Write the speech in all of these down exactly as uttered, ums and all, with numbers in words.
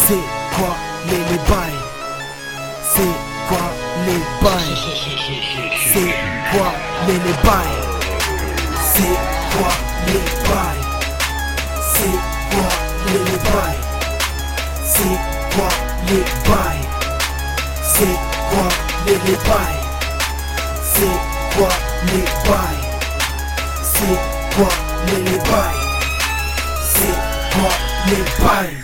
C'est quoi les, les bails? C'est quoi les bails? C'est quoi les, les bails? C'est quoi les bails? C'est quoi les, les bails? C'est quoi les bails? C'est quoi les, les bails? C'est quoi les bails? C'est quoi les, les bails? C'est quoi les bails?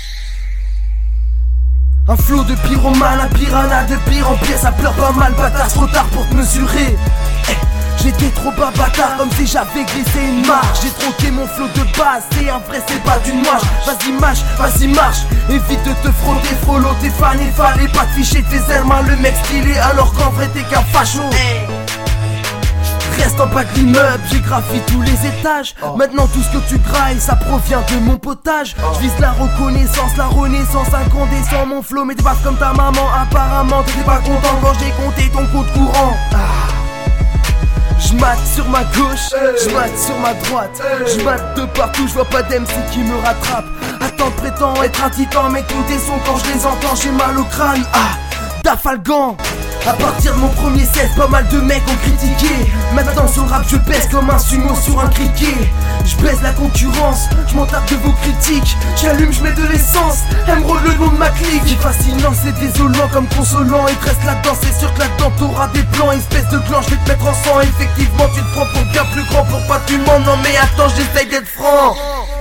Un flot de pyromane, un piranha de pire en pire. Ça pleure pas mal, bâtard, trop tard pour te mesurer. eh, J'étais trop bas bâtard, comme si j'avais glissé une marche. J'ai troqué mon flot de base, c'est un vrai, c'est pas d'une marche. Vas-y mâche, vas-y marche, évite de te frotter. Frollo, t'es fan, il fallait pas te ficher de tes ailes, le mec stylé alors qu'en vrai t'es qu'un facho. Reste en bas de l'immeuble, j'ai graffé tous les étages. oh. Maintenant tout ce que tu grailles, ça provient de mon potage. oh. Je vise la reconnaissance, la renaissance incandescent. Mon flow mais t'es pas comme ta maman. Apparemment t'étais pas content quand j'ai compté ton compte courant. ah. J'mate sur ma gauche, j'mate sur ma droite, j'mate de partout, j'vois pas d'M C qui me rattrape. Attends, prétends être un titan, mais tous tes sons quand je les entends, j'ai mal au crâne. Ah, Dafalgan. À partir de mon premier seize, pas mal de mecs ont critiqué. Maintenant sur le rap je pèse comme un sumo sur un criquet. Je baisse la concurrence, je m'en tape de vos critiques. J'allume, je mets de l'essence, Emerald le nom de ma clique. C'est fascinant, c'est désolant comme consolant. Et reste là-dedans, c'est sûr que là-dedans t'auras des plans. Espèce de clan, je vais te mettre en sang. Effectivement tu te prends pour bien plus grand pour pas tu mens. Non mais attends, j'essaye d'être franc.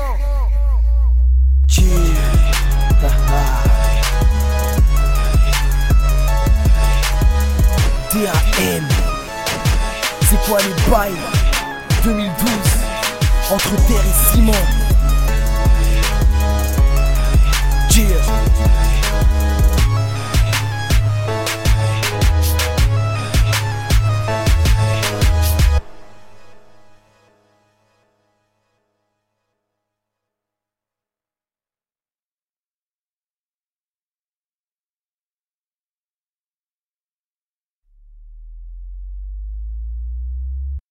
D A M. C'est quoi les bails? deux mille douze. Entre terre et ciment. Yeah.